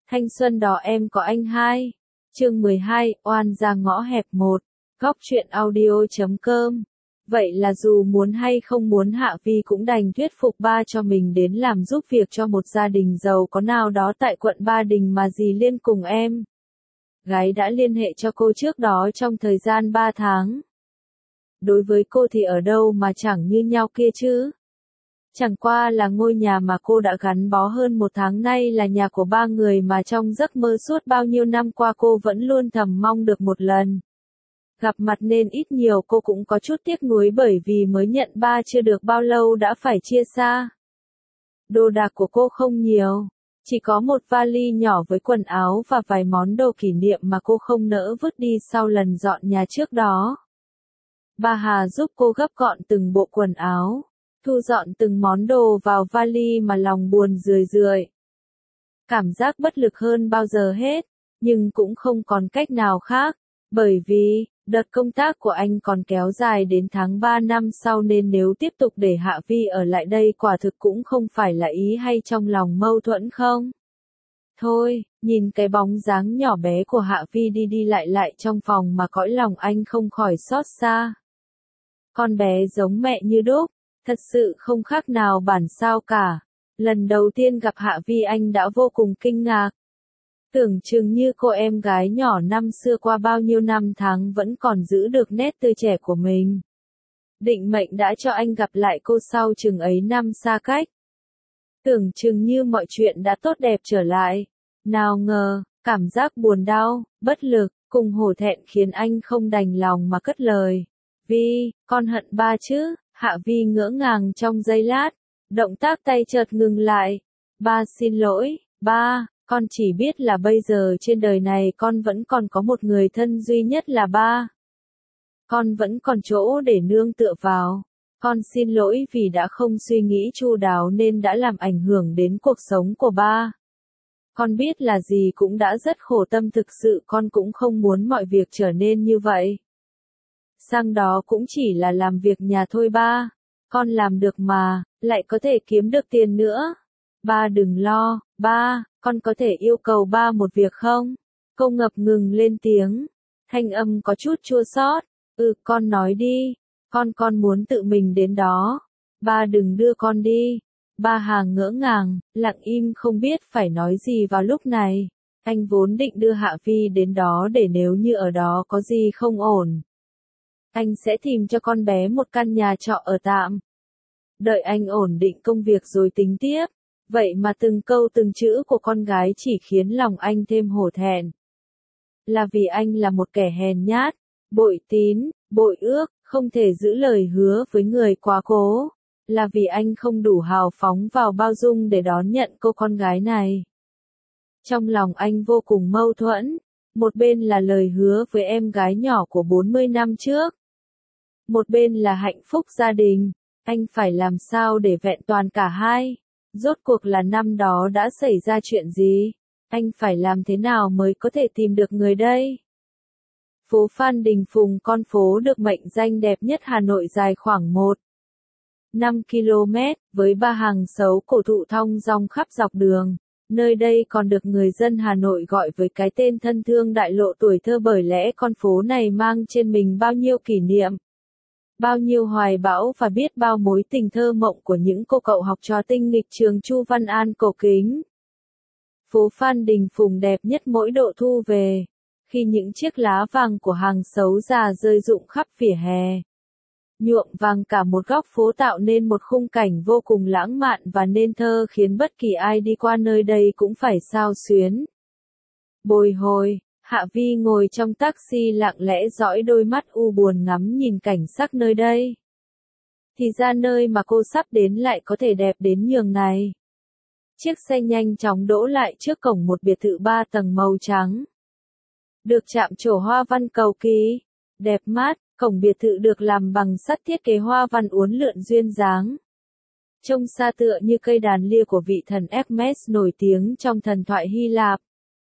Thanh xuân đó em có anh hai. Chương 12, oan ra ngõ hẹp 1. Góc truyện audio.com. Vậy là dù muốn hay không muốn Hạ Vi cũng đành thuyết phục ba cho mình đến làm giúp việc cho một gia đình giàu có nào đó tại quận Ba Đình mà dì Liên cùng em gái đã liên hệ cho cô trước đó trong thời gian 3 tháng. Đối với cô thì ở đâu mà chẳng như nhau kia chứ. Chẳng qua là ngôi nhà mà cô đã gắn bó hơn 1 tháng nay là nhà của 3 người mà trong giấc mơ suốt bao nhiêu năm qua cô vẫn luôn thầm mong được một lần gặp mặt, nên ít nhiều cô cũng có chút tiếc nuối bởi vì mới nhận ba chưa được bao lâu đã phải chia xa. Đồ đạc của cô không nhiều, chỉ có một vali nhỏ với quần áo và vài món đồ kỷ niệm mà cô không nỡ vứt đi sau lần dọn nhà trước đó. Bà Hà giúp cô gấp gọn từng bộ quần áo, thu dọn từng món đồ vào vali mà lòng buồn rười rượi. Cảm giác bất lực hơn bao giờ hết, nhưng cũng không còn cách nào khác, bởi vì đợt công tác của anh còn kéo dài đến tháng 3 năm sau, nên nếu tiếp tục để Hạ Vi ở lại đây quả thực cũng không phải là ý hay, trong lòng mâu thuẫn không? Thôi, nhìn cái bóng dáng nhỏ bé của Hạ Vi đi đi lại lại trong phòng mà cõi lòng anh không khỏi xót xa. Con bé giống mẹ như đúc, thật sự không khác nào bản sao cả. Lần đầu tiên gặp Hạ Vi anh đã vô cùng kinh ngạc. Tưởng chừng như cô em gái nhỏ năm xưa qua bao nhiêu năm tháng vẫn còn giữ được nét tươi trẻ của mình. Định mệnh đã cho anh gặp lại cô sau chừng ấy năm xa cách. Tưởng chừng như mọi chuyện đã tốt đẹp trở lại. Nào ngờ, cảm giác buồn đau, bất lực, cùng hổ thẹn khiến anh không đành lòng mà cất lời. Vi, con hận ba chứ? Hạ Vi ngỡ ngàng trong giây lát, động tác tay chợt ngừng lại. Ba xin lỗi, ba. Con chỉ biết là bây giờ trên đời này con vẫn còn có một người thân duy nhất là ba. Con vẫn còn chỗ để nương tựa vào. Con xin lỗi vì đã không suy nghĩ chu đáo nên đã làm ảnh hưởng đến cuộc sống của ba. Con biết là dì cũng đã rất khổ tâm, thực sự con cũng không muốn mọi việc trở nên như vậy. Sang đó cũng chỉ là làm việc nhà thôi ba. Con làm được mà, lại có thể kiếm được tiền nữa. Ba đừng lo, ba. Con có thể yêu cầu ba một việc không? Cô ngập ngừng lên tiếng, thanh âm có chút chua xót. Con nói đi, con muốn tự mình đến đó. Ba đừng đưa con đi. Ba Hà ngỡ ngàng, lặng im không biết phải nói gì vào lúc này. Anh vốn định đưa Hạ Vi đến đó để nếu như ở đó có gì không ổn, anh sẽ tìm cho con bé một căn nhà trọ ở tạm. Đợi anh ổn định công việc rồi tính tiếp. Vậy mà từng câu từng chữ của con gái chỉ khiến lòng anh thêm hổ thẹn. Là vì anh là một kẻ hèn nhát, bội tín, bội ước, không thể giữ lời hứa với người quá cố. Là vì anh không đủ hào phóng vào bao dung để đón nhận cô con gái này. Trong lòng anh vô cùng mâu thuẫn. Một bên là lời hứa với em gái nhỏ của 40 năm trước. Một bên là hạnh phúc gia đình. Anh phải làm sao để vẹn toàn cả hai? Rốt cuộc là năm đó đã xảy ra chuyện gì? Anh phải làm thế nào mới có thể tìm được người đây? Phố Phan Đình Phùng, con phố được mệnh danh đẹp nhất Hà Nội, dài khoảng 1,5 km, với 3 hàng xấu cổ thụ thong dong khắp dọc đường. Nơi đây còn được người dân Hà Nội gọi với cái tên thân thương đại lộ tuổi thơ, bởi lẽ con phố này mang trên mình bao nhiêu kỷ niệm, bao nhiêu hoài bão và biết bao mối tình thơ mộng của những cô cậu học trò tinh nghịch trường Chu Văn An cổ kính. Phố Phan Đình Phùng đẹp nhất mỗi độ thu về, khi những chiếc lá vàng của hàng xấu già rơi rụng khắp vỉa hè, nhuộm vàng cả một góc phố, tạo nên một khung cảnh vô cùng lãng mạn và nên thơ, khiến bất kỳ ai đi qua nơi đây cũng phải xao xuyến. Bồi hồi, Hạ Vi ngồi trong taxi lặng lẽ dõi đôi mắt u buồn ngắm nhìn cảnh sắc nơi đây. Thì ra nơi mà cô sắp đến lại có thể đẹp đến nhường này. Chiếc xe nhanh chóng đỗ lại trước cổng một biệt thự 3 tầng màu trắng, được chạm trổ hoa văn cầu kỳ, đẹp mắt. Cổng biệt thự được làm bằng sắt, thiết kế hoa văn uốn lượn duyên dáng. Trông xa tựa như cây đàn lia của vị thần Hermes nổi tiếng trong thần thoại Hy Lạp.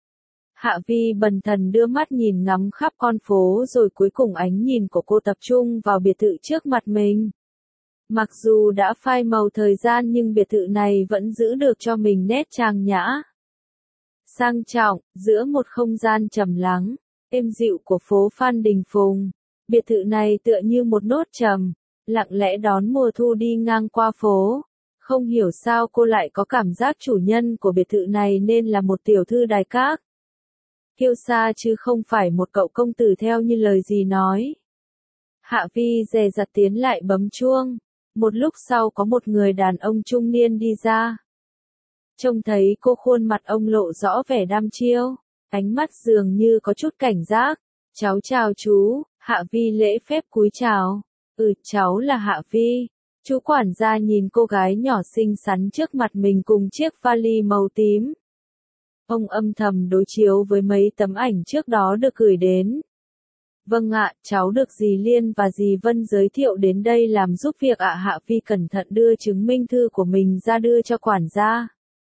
Hạ Vi bần thần đưa mắt nhìn ngắm khắp con phố, rồi cuối cùng ánh nhìn của cô tập trung vào biệt thự trước mặt mình. Mặc dù đã phai màu thời gian nhưng biệt thự này vẫn giữ được cho mình nét trang nhã, sang trọng, giữa một không gian trầm lắng, êm dịu của phố Phan Đình Phùng. Biệt thự này tựa như một nốt trầm, lặng lẽ đón mùa thu đi ngang qua phố. Không hiểu sao cô lại có cảm giác chủ nhân của biệt thự này nên là một tiểu thư đài các. Kiêu sa chứ không phải một cậu công tử theo như lời gì nói. Hạ Vi dè dặt tiến lại bấm chuông. Một lúc sau có một người đàn ông trung niên đi ra. Trông thấy cô khuôn mặt ông lộ rõ vẻ đăm chiêu, ánh mắt dường như có chút cảnh giác. Cháu chào chú, Hạ Vi lễ phép cúi chào. Cháu là Hạ Vi. Chú quản gia nhìn cô gái nhỏ xinh xắn trước mặt mình cùng chiếc vali màu tím. Ông âm thầm đối chiếu với mấy tấm ảnh trước đó được gửi đến. Vâng ạ, cháu được dì Liên và dì Vân giới thiệu đến đây làm giúp việc ạ. Hạ Vi cẩn thận đưa chứng minh thư của mình ra đưa cho quản gia.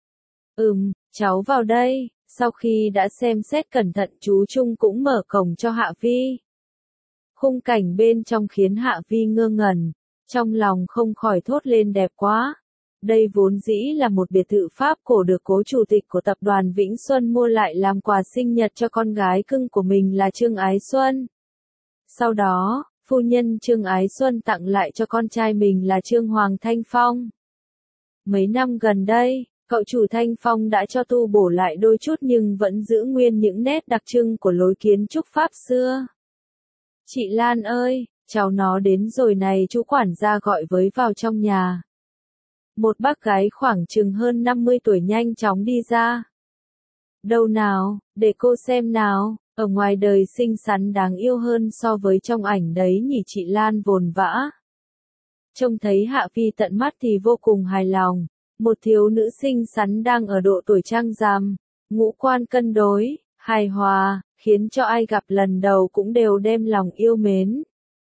Cháu vào đây. Sau khi đã xem xét cẩn thận chú Trung cũng mở cổng cho Hạ Vi. Khung cảnh bên trong khiến Hạ Vi ngơ ngẩn, trong lòng không khỏi thốt lên đẹp quá. Đây vốn dĩ là một biệt thự Pháp cổ được cố chủ tịch của tập đoàn Vĩnh Xuân mua lại làm quà sinh nhật cho con gái cưng của mình là Trương Ái Xuân. Sau đó, phu nhân Trương Ái Xuân tặng lại cho con trai mình là Trương Hoàng Thanh Phong. Mấy năm gần đây, cậu chủ Thanh Phong đã cho tu bổ lại đôi chút nhưng vẫn giữ nguyên những nét đặc trưng của lối kiến trúc Pháp xưa. Chị Lan ơi, cháu nó đến rồi này, chú quản gia gọi với vào trong nhà. Một bác gái khoảng chừng hơn 50 tuổi nhanh chóng đi ra. Đâu nào, để cô xem nào, ở ngoài đời xinh xắn đáng yêu hơn so với trong ảnh đấy nhỉ, chị Lan vồn vã. Trông thấy Hạ Vi tận mắt thì vô cùng hài lòng, một thiếu nữ xinh xắn đang ở độ tuổi trang rằm, ngũ quan cân đối, hài hòa, khiến cho ai gặp lần đầu cũng đều đem lòng yêu mến.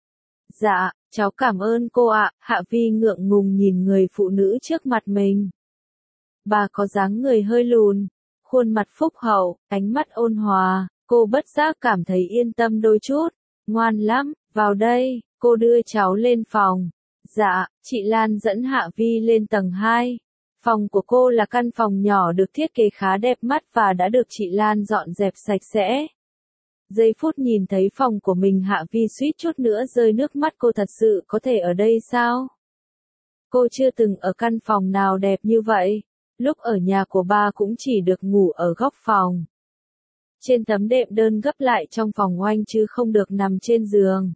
Dạ, cháu cảm ơn cô ạ. Hạ Vi ngượng ngùng nhìn người phụ nữ trước mặt mình. Bà có dáng người hơi lùn, khuôn mặt phúc hậu, ánh mắt ôn hòa, cô bất giác cảm thấy yên tâm đôi chút. Ngoan lắm, vào đây, cô đưa cháu lên phòng. Dạ, chị Lan dẫn Hạ Vi lên tầng 2. Phòng của cô là căn phòng nhỏ được thiết kế khá đẹp mắt và đã được chị Lan dọn dẹp sạch sẽ. Giây phút nhìn thấy phòng của mình, Hạ Vi suýt chút nữa rơi nước mắt. Cô thật sự có thể ở đây sao? Cô chưa từng ở căn phòng nào đẹp như vậy. Lúc ở nhà của ba cũng chỉ được ngủ ở góc phòng. Trên tấm đệm đơn gấp lại trong phòng oanh chứ không được nằm trên giường.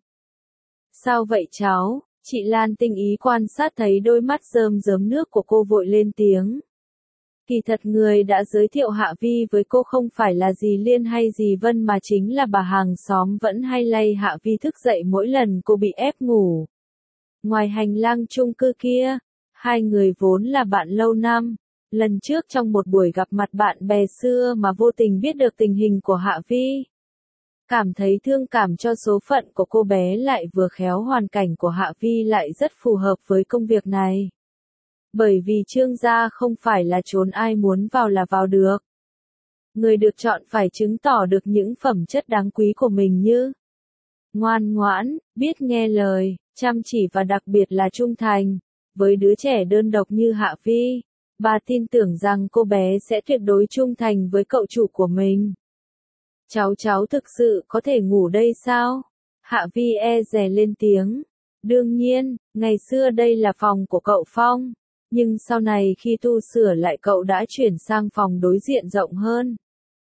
Sao vậy cháu? Chị Lan tinh ý quan sát thấy đôi mắt rơm rớm nước của cô vội lên tiếng. Kỳ thật người đã giới thiệu Hạ Vi với cô không phải là dì Liên hay dì Vân mà chính là bà hàng xóm vẫn hay lay Hạ Vi thức dậy mỗi lần cô bị ép ngủ. Ngoài hành lang chung cư kia, hai người vốn là bạn lâu năm. Lần trước trong một buổi gặp mặt bạn bè xưa mà vô tình biết được tình hình của Hạ Vi. Cảm thấy thương cảm cho số phận của cô bé, lại vừa khéo hoàn cảnh của Hạ Vi lại rất phù hợp với công việc này. Bởi vì Trương gia không phải là chốn ai muốn vào là vào được. Người được chọn phải chứng tỏ được những phẩm chất đáng quý của mình như ngoan ngoãn, biết nghe lời, chăm chỉ và đặc biệt là trung thành. Với đứa trẻ đơn độc như Hạ Vi, bà tin tưởng rằng cô bé sẽ tuyệt đối trung thành với cậu chủ của mình. Cháu thực sự có thể ngủ đây sao? Hạ Vi dè lên tiếng. Đương nhiên, ngày xưa đây là phòng của cậu Phong. Nhưng sau này khi tu sửa lại cậu đã chuyển sang phòng đối diện rộng hơn.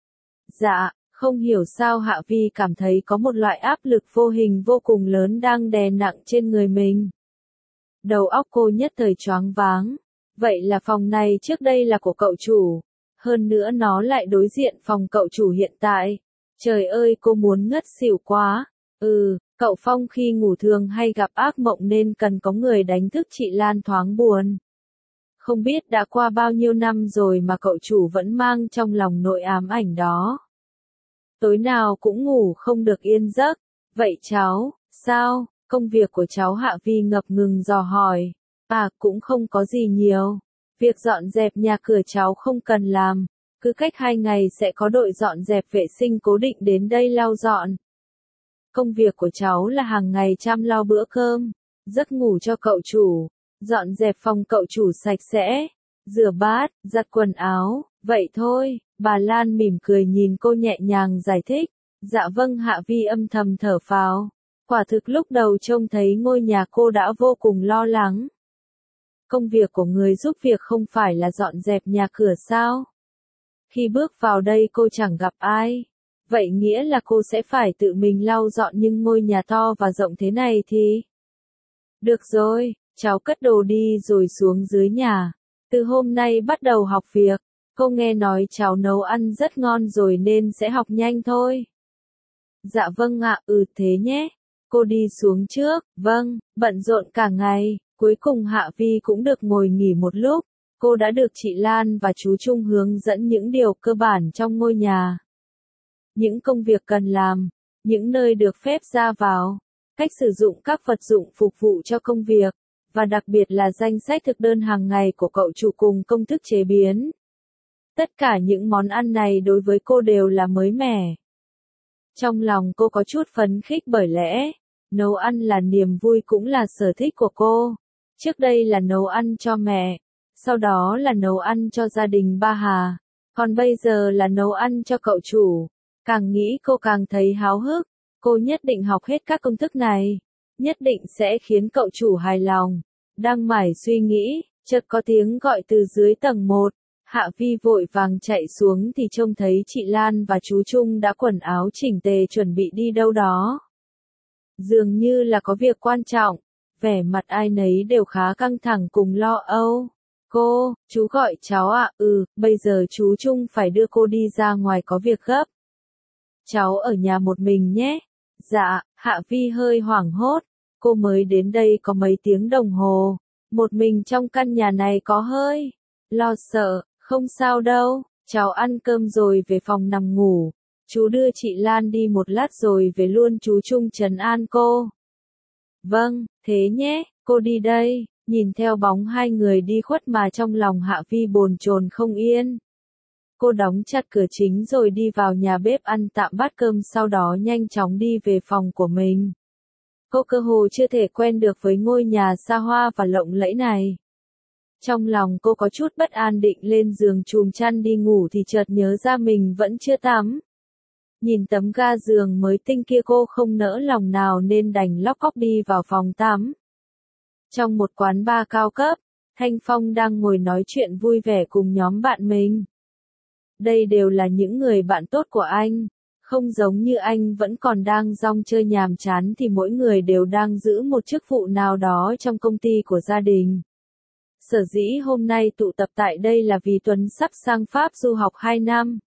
Dạ, không hiểu sao Hạ Vi cảm thấy có một loại áp lực vô hình vô cùng lớn đang đè nặng trên người mình. Đầu óc cô nhất thời choáng váng. Vậy là phòng này trước đây là của cậu chủ. Hơn nữa nó lại đối diện phòng cậu chủ hiện tại. Trời ơi, cô muốn ngất xỉu quá. Cậu Phong khi ngủ thường hay gặp ác mộng nên cần có người đánh thức chị Lan thoáng buồn. Không biết đã qua bao nhiêu năm rồi mà cậu chủ vẫn mang trong lòng nỗi ám ảnh đó. Tối nào cũng ngủ không được yên giấc. Vậy cháu, sao? Công việc của cháu? Hạ Vi ngập ngừng dò hỏi. Cũng không có gì nhiều. Việc dọn dẹp nhà cửa cháu không cần làm. Cứ cách 2 ngày sẽ có đội dọn dẹp vệ sinh cố định đến đây lau dọn. Công việc của cháu là hàng ngày chăm lo bữa cơm, giấc ngủ cho cậu chủ, dọn dẹp phòng cậu chủ sạch sẽ, rửa bát, giặt quần áo, vậy thôi, bà Lan mỉm cười nhìn cô nhẹ nhàng giải thích. Dạ vâng, Hạ Vi âm thầm thở phào. Quả thực lúc đầu trông thấy ngôi nhà cô đã vô cùng lo lắng. Công việc của người giúp việc không phải là dọn dẹp nhà cửa sao? Khi bước vào đây cô chẳng gặp ai. Vậy nghĩa là cô sẽ phải tự mình lau dọn, nhưng ngôi nhà to và rộng thế này thì... Được rồi, cháu cất đồ đi rồi xuống dưới nhà. Từ hôm nay bắt đầu học việc. Cô nghe nói cháu nấu ăn rất ngon rồi nên sẽ học nhanh thôi. Dạ vâng ạ, thế nhé. Cô đi xuống trước, vâng, bận rộn cả ngày. Cuối cùng Hạ Vi cũng được ngồi nghỉ một lúc. Cô đã được chị Lan và chú Trung hướng dẫn những điều cơ bản trong ngôi nhà. Những công việc cần làm, những nơi được phép ra vào, cách sử dụng các vật dụng phục vụ cho công việc, và đặc biệt là danh sách thực đơn hàng ngày của cậu chủ cùng công thức chế biến. Tất cả những món ăn này đối với cô đều là mới mẻ. Trong lòng cô có chút phấn khích bởi lẽ, nấu ăn là niềm vui cũng là sở thích của cô. Trước đây là nấu ăn cho mẹ, sau đó là nấu ăn cho gia đình ba Hà, còn bây giờ là nấu ăn cho cậu chủ. Càng nghĩ cô càng thấy háo hức, cô nhất định học hết các công thức này, nhất định sẽ khiến cậu chủ hài lòng. Đang mải suy nghĩ, chợt có tiếng gọi từ dưới tầng 1. Hạ Vi vội vàng chạy xuống thì trông thấy chị Lan và chú Trung đã quần áo chỉnh tề chuẩn bị đi đâu đó. Dường như là có việc quan trọng, vẻ mặt ai nấy đều khá căng thẳng cùng lo âu. Cô, chú gọi cháu ạ, bây giờ chú Trung phải đưa cô đi ra ngoài có việc gấp. Cháu ở nhà một mình nhé. Dạ, Hạ Vi hơi hoảng hốt, cô mới đến đây có mấy tiếng đồng hồ, một mình trong căn nhà này có hơi lo sợ. Không sao đâu, cháu ăn cơm rồi về phòng nằm ngủ. Chú đưa chị Lan đi một lát rồi về luôn, chú Trung trấn an cô. Vâng, thế nhé, cô đi đây. Nhìn theo bóng hai người đi khuất mà trong lòng Hạ Vi bồn chồn không yên. Cô đóng chặt cửa chính rồi đi vào nhà bếp ăn tạm bát cơm, sau đó nhanh chóng đi về phòng của mình. Cô cơ hồ chưa thể quen được với ngôi nhà xa hoa và lộng lẫy này. Trong lòng cô có chút bất an, định lên giường chùm chăn đi ngủ thì chợt nhớ ra mình vẫn chưa tắm. Nhìn tấm ga giường mới tinh kia cô không nỡ lòng nào nên đành lóc cóc đi vào phòng tắm. Trong một quán bar cao cấp, Thanh Phong đang ngồi nói chuyện vui vẻ cùng nhóm bạn mình. Đây đều là những người bạn tốt của anh. Không giống như anh vẫn còn đang rong chơi nhàm chán thì mỗi người đều đang giữ một chức vụ nào đó trong công ty của gia đình. Sở dĩ hôm nay tụ tập tại đây là vì Tuấn sắp sang Pháp du học 2 năm.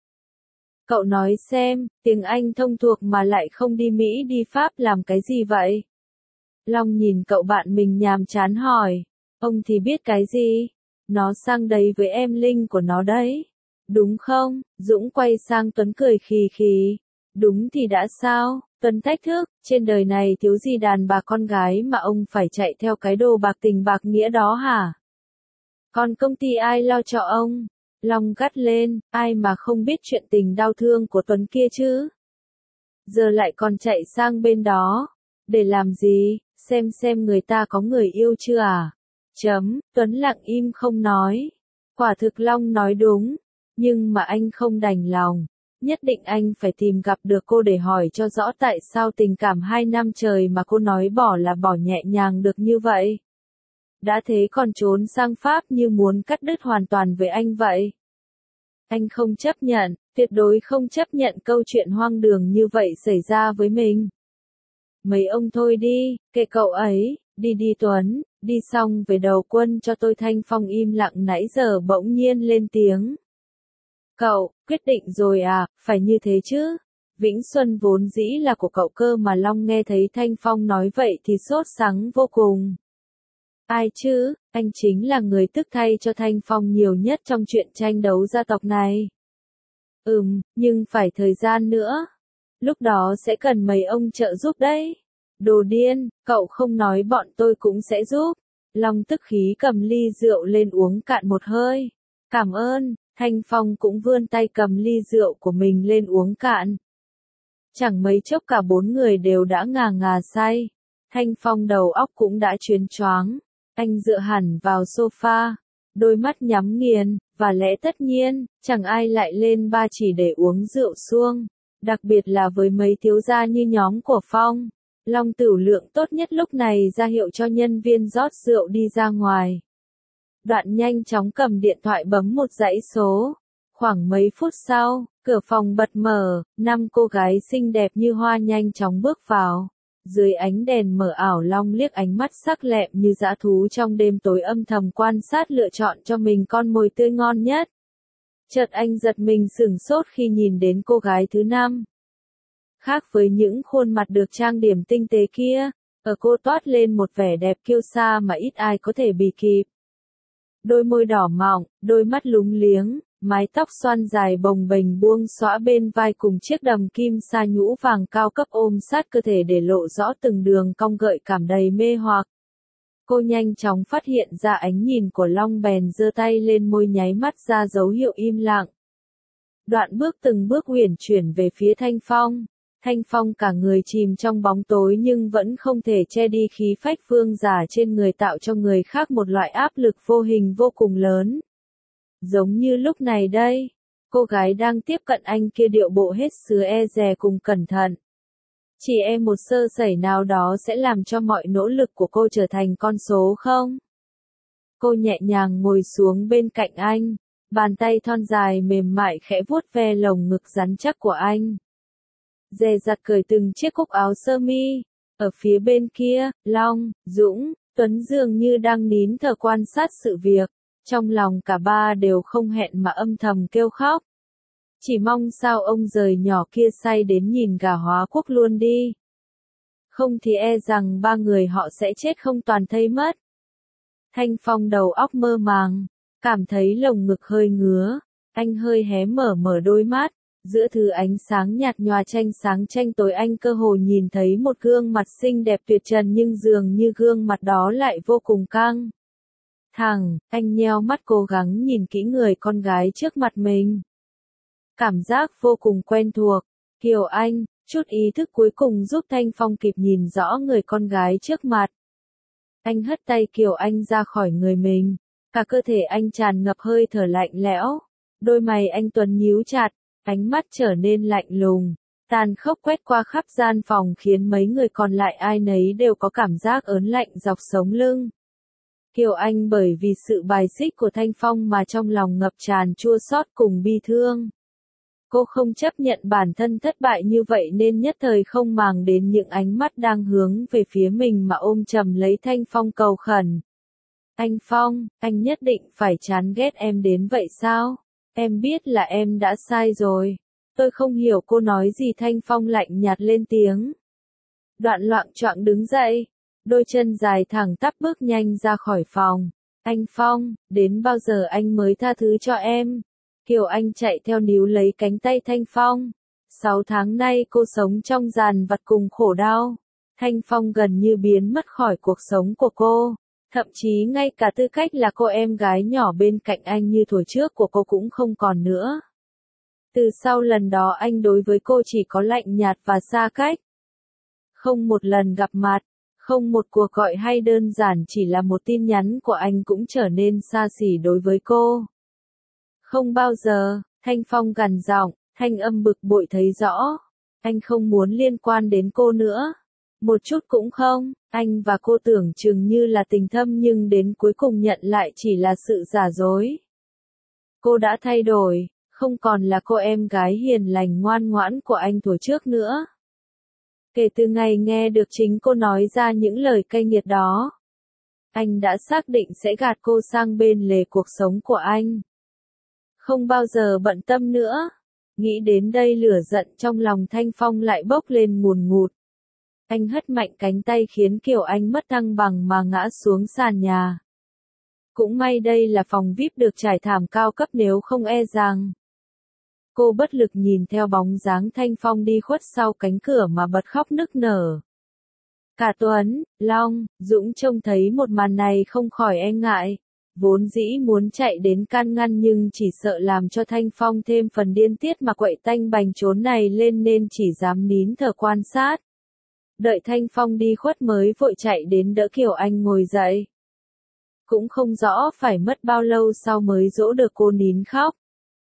Cậu nói xem, tiếng Anh thông thuộc mà lại không đi Mỹ đi Pháp làm cái gì vậy? Long nhìn cậu bạn mình nhàm chán hỏi. Ông thì biết cái gì? Nó sang đấy với em Linh của nó đấy. Đúng không? Dũng quay sang Tuấn cười khì khì. Đúng thì đã sao? Tuấn thách thức, trên đời này thiếu gì đàn bà con gái mà ông phải chạy theo cái đồ bạc tình bạc nghĩa đó hả? Còn công ty ai lo cho ông? Long gắt lên, ai mà không biết chuyện tình đau thương của Tuấn kia chứ? Giờ lại còn chạy sang bên đó. Để làm gì? Xem người ta có người yêu chưa à? Tuấn lặng im không nói. Quả thực Long nói đúng. Nhưng mà anh không đành lòng. Nhất định anh phải tìm gặp được cô để hỏi cho rõ tại sao tình cảm 2 năm trời mà cô nói bỏ là bỏ nhẹ nhàng được như vậy. Đã thế còn trốn sang Pháp như muốn cắt đứt hoàn toàn với anh vậy. Anh không chấp nhận, tuyệt đối không chấp nhận câu chuyện hoang đường như vậy xảy ra với mình. Mấy ông thôi đi, kệ cậu ấy, đi Tuấn, đi xong về đầu quân cho tôi. Thanh Phong im lặng nãy giờ bỗng nhiên lên tiếng. Cậu, quyết định rồi à, phải như thế chứ. Vĩnh Xuân vốn dĩ là của cậu cơ mà. Long nghe thấy Thanh Phong nói vậy thì sốt sắng vô cùng. Ai chứ, anh chính là người tức thay cho Thanh Phong nhiều nhất trong chuyện tranh đấu gia tộc này. Nhưng phải thời gian nữa. Lúc đó sẽ cần mấy ông trợ giúp đấy. Đồ điên, cậu không nói bọn tôi cũng sẽ giúp. Long tức khí cầm ly rượu lên uống cạn một hơi. Cảm ơn, Thanh Phong cũng vươn tay cầm ly rượu của mình lên uống cạn. Chẳng mấy chốc cả 4 người đều đã ngà say. Thanh Phong đầu óc cũng đã chuyến choáng. Anh dựa hẳn vào sofa, đôi mắt nhắm nghiền, và lẽ tất nhiên, chẳng ai lại lên ba chỉ để uống rượu suông, đặc biệt là với mấy thiếu gia như nhóm của Phong. Long Tửu Lượng tốt nhất lúc này ra hiệu cho nhân viên rót rượu đi ra ngoài. Đoạn nhanh chóng cầm điện thoại bấm một dãy số. Khoảng mấy phút sau, cửa phòng bật mở, 5 cô gái xinh đẹp như hoa nhanh chóng bước vào. Dưới ánh đèn mờ ảo, Long liếc ánh mắt sắc lẹm như dã thú trong đêm tối âm thầm quan sát lựa chọn cho mình con mồi tươi ngon nhất. Chợt anh giật mình sửng sốt khi nhìn đến cô gái thứ 5. Khác với những khuôn mặt được trang điểm tinh tế kia, ở cô toát lên một vẻ đẹp kiêu sa mà ít ai có thể bì kịp. Đôi môi đỏ mọng, đôi mắt lúng liếng, mái tóc xoăn dài bồng bềnh buông xõa bên vai cùng chiếc đầm kim sa nhũ vàng cao cấp ôm sát cơ thể để lộ rõ từng đường cong gợi cảm đầy mê hoặc. Cô nhanh chóng phát hiện ra ánh nhìn của Long bèn giơ tay lên môi nháy mắt ra dấu hiệu im lặng. Đoạn bước từng bước uyển chuyển về phía Thanh Phong. Thanh Phong cả người chìm trong bóng tối nhưng vẫn không thể che đi khí phách vương giả trên người, tạo cho người khác một loại áp lực vô hình vô cùng lớn. Giống như lúc này đây, cô gái đang tiếp cận anh kia điệu bộ hết sức e dè cùng cẩn thận. Chỉ một sơ sẩy nào đó sẽ làm cho mọi nỗ lực của cô trở thành con số không? Cô nhẹ nhàng ngồi xuống bên cạnh anh, bàn tay thon dài mềm mại khẽ vuốt ve lồng ngực rắn chắc của anh. Dè dặt cởi từng chiếc cúc áo sơ mi. Ở phía bên kia, Long, Dũng, Tuấn dường như đang nín thở quan sát sự việc. Trong lòng cả ba đều không hẹn mà âm thầm kêu khóc. Chỉ mong sao ông giời nhỏ kia say đến nhìn gà hóa quốc luôn đi. Không thì e rằng ba người họ sẽ chết không toàn thây mất. Thanh Phong đầu óc mơ màng, cảm thấy lồng ngực hơi ngứa. Anh hơi hé mở đôi mắt. Giữa thứ ánh sáng nhạt nhòa sáng tranh tối, anh cơ hồ nhìn thấy một gương mặt xinh đẹp tuyệt trần, nhưng dường như gương mặt đó lại vô cùng căng thẳng. Anh nheo mắt cố gắng nhìn kỹ người con gái trước mặt mình. Cảm giác vô cùng quen thuộc. Kiều Anh, chút ý thức cuối cùng giúp Thanh Phong kịp nhìn rõ người con gái trước mặt. Anh hất tay Kiều Anh ra khỏi người mình. Cả cơ thể anh tràn ngập hơi thở lạnh lẽo. Đôi mày anh tuấn nhíu chặt. Ánh mắt trở nên lạnh lùng, tàn khốc quét qua khắp gian phòng khiến mấy người còn lại ai nấy đều có cảm giác ớn lạnh dọc sống lưng. Kiều Anh bởi vì sự bài xích của Thanh Phong mà trong lòng ngập tràn chua xót cùng bi thương. Cô không chấp nhận bản thân thất bại như vậy nên nhất thời không màng đến những ánh mắt đang hướng về phía mình mà ôm chầm lấy Thanh Phong cầu khẩn. Anh Phong, anh nhất định phải chán ghét em đến vậy sao? Em biết là em đã sai rồi. Tôi không hiểu cô nói gì. Thanh Phong lạnh nhạt lên tiếng. Đoạn loạng choạng đứng dậy. Đôi chân dài thẳng tắp bước nhanh ra khỏi phòng. Anh Phong, đến bao giờ anh mới tha thứ cho em? Kiều Anh chạy theo níu lấy cánh tay Thanh Phong. 6 tháng nay cô sống trong dàn vặt cùng khổ đau. Thanh Phong gần như biến mất khỏi cuộc sống của cô. Thậm chí ngay cả tư cách là cô em gái nhỏ bên cạnh anh như thuở trước của cô cũng không còn nữa. Từ sau lần đó anh đối với cô chỉ có lạnh nhạt và xa cách. Không một lần gặp mặt, không một cuộc gọi hay đơn giản chỉ là một tin nhắn của anh cũng trở nên xa xỉ đối với cô. Không bao giờ, Thanh Phong gằn giọng, thanh âm bực bội thấy rõ. Anh không muốn liên quan đến cô nữa. Một chút cũng không, anh và cô tưởng chừng như là tình thâm nhưng đến cuối cùng nhận lại chỉ là sự giả dối. Cô đã thay đổi, không còn là cô em gái hiền lành ngoan ngoãn của anh thuở trước nữa. Kể từ ngày nghe được chính cô nói ra những lời cay nghiệt đó, anh đã xác định sẽ gạt cô sang bên lề cuộc sống của anh. Không bao giờ bận tâm nữa. Nghĩ đến đây lửa giận trong lòng Thanh Phong lại bốc lên ngùn ngụt. Anh hất mạnh cánh tay khiến Kiều Anh mất thăng bằng mà ngã xuống sàn nhà. Cũng may đây là phòng VIP được trải thảm cao cấp, nếu không e rằng. Cô bất lực nhìn theo bóng dáng Thanh Phong đi khuất sau cánh cửa mà bật khóc nức nở. Cả Tuấn, Long, Dũng trông thấy một màn này không khỏi e ngại. Vốn dĩ muốn chạy đến can ngăn nhưng chỉ sợ làm cho Thanh Phong thêm phần điên tiết mà quậy tanh bành trốn này lên nên chỉ dám nín thở quan sát. Đợi Thanh Phong đi khuất mới vội chạy đến đỡ Kiều Anh ngồi dậy. cũng không rõ phải mất bao lâu sau mới dỗ được cô nín khóc.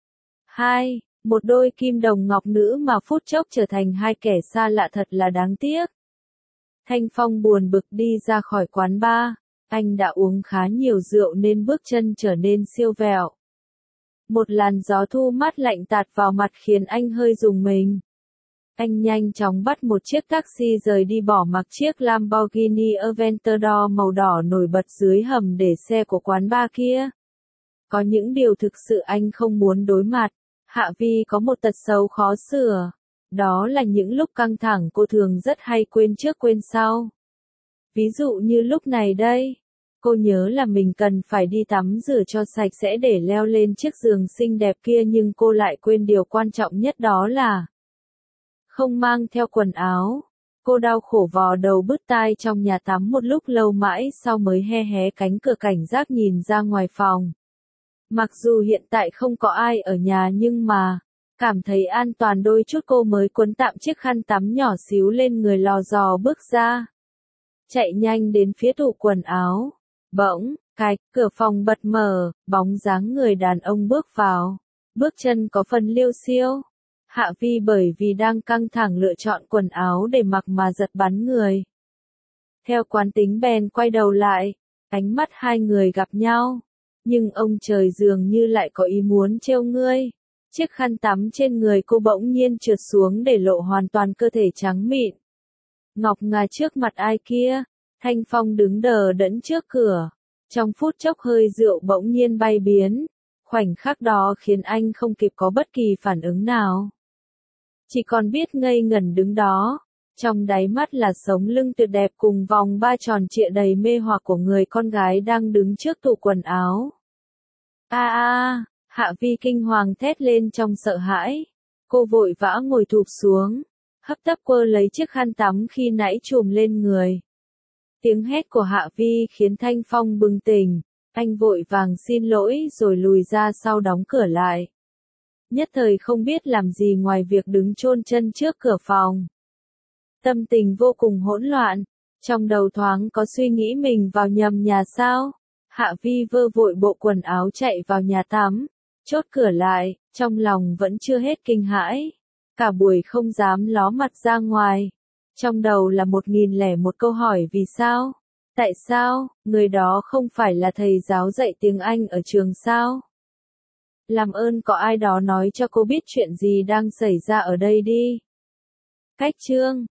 2. Một đôi kim đồng ngọc nữ mà phút chốc trở thành hai kẻ xa lạ thật là đáng tiếc. Thanh Phong buồn bực đi ra khỏi quán bar, anh đã uống khá nhiều rượu nên bước chân trở nên siêu vẹo. Một làn gió thu mát lạnh tạt vào mặt khiến anh hơi rùng mình. Anh nhanh chóng bắt một chiếc taxi rời đi bỏ mặc chiếc Lamborghini Aventador màu đỏ nổi bật dưới hầm để xe của quán bar kia. Có những điều thực sự anh không muốn đối mặt. Hạ Vi có một tật xấu khó sửa. Đó là những lúc căng thẳng cô thường rất hay quên trước quên sau. Ví dụ như lúc này đây. Cô nhớ là mình cần phải đi tắm rửa cho sạch sẽ để leo lên chiếc giường xinh đẹp kia nhưng cô lại quên điều quan trọng nhất đó là không mang theo quần áo. Cô đau khổ vò đầu bứt tai trong nhà tắm một lúc lâu mãi sau mới hé cánh cửa cảnh giác nhìn ra ngoài phòng. Mặc dù hiện tại không có ai ở nhà nhưng mà cảm thấy an toàn đôi chút cô mới cuốn tạm chiếc khăn tắm nhỏ xíu lên người lò dò bước ra. Chạy nhanh đến phía tủ quần áo. Bỗng, cạch, cửa phòng bật mở, bóng dáng người đàn ông bước vào. Bước chân có phần liêu xiêu. Hạ Vi bởi vì đang căng thẳng lựa chọn quần áo để mặc mà giật bắn người. Theo quán tính bèn quay đầu lại, ánh mắt hai người gặp nhau. Nhưng ông trời dường như lại có ý muốn trêu ngươi. Chiếc khăn tắm trên người cô bỗng nhiên trượt xuống để lộ hoàn toàn cơ thể trắng mịn. Ngọc ngà trước mặt ai kia, Thanh Phong đứng đờ đẫn trước cửa. Trong phút chốc hơi rượu bỗng nhiên bay biến. Khoảnh khắc đó khiến anh không kịp có bất kỳ phản ứng nào. Chỉ còn biết ngây ngẩn đứng đó. Trong đáy mắt là sống lưng tuyệt đẹp cùng vòng ba tròn trịa đầy mê hoặc của người con gái đang đứng trước tủ quần áo. Hạ Vi kinh hoàng thét lên trong sợ hãi. Cô vội vã ngồi thụp xuống, hấp tấp quơ lấy chiếc khăn tắm khi nãy trùm lên người. Tiếng hét của Hạ Vi khiến Thanh Phong bừng tỉnh, anh vội vàng xin lỗi rồi lùi ra sau đóng cửa lại. Nhất thời không biết làm gì ngoài việc đứng chôn chân trước cửa phòng. Tâm tình vô cùng hỗn loạn, trong đầu thoáng có suy nghĩ mình vào nhầm nhà sao. Hạ Vi vơ vội bộ quần áo chạy vào nhà tắm, chốt cửa lại, trong lòng vẫn chưa hết kinh hãi. Cả buổi không dám ló mặt ra ngoài. Trong đầu là 1001 câu hỏi vì sao? Tại sao, người đó không phải là thầy giáo dạy tiếng Anh ở trường sao? Làm ơn có ai đó nói cho cô biết chuyện gì đang xảy ra ở đây đi. Cách chương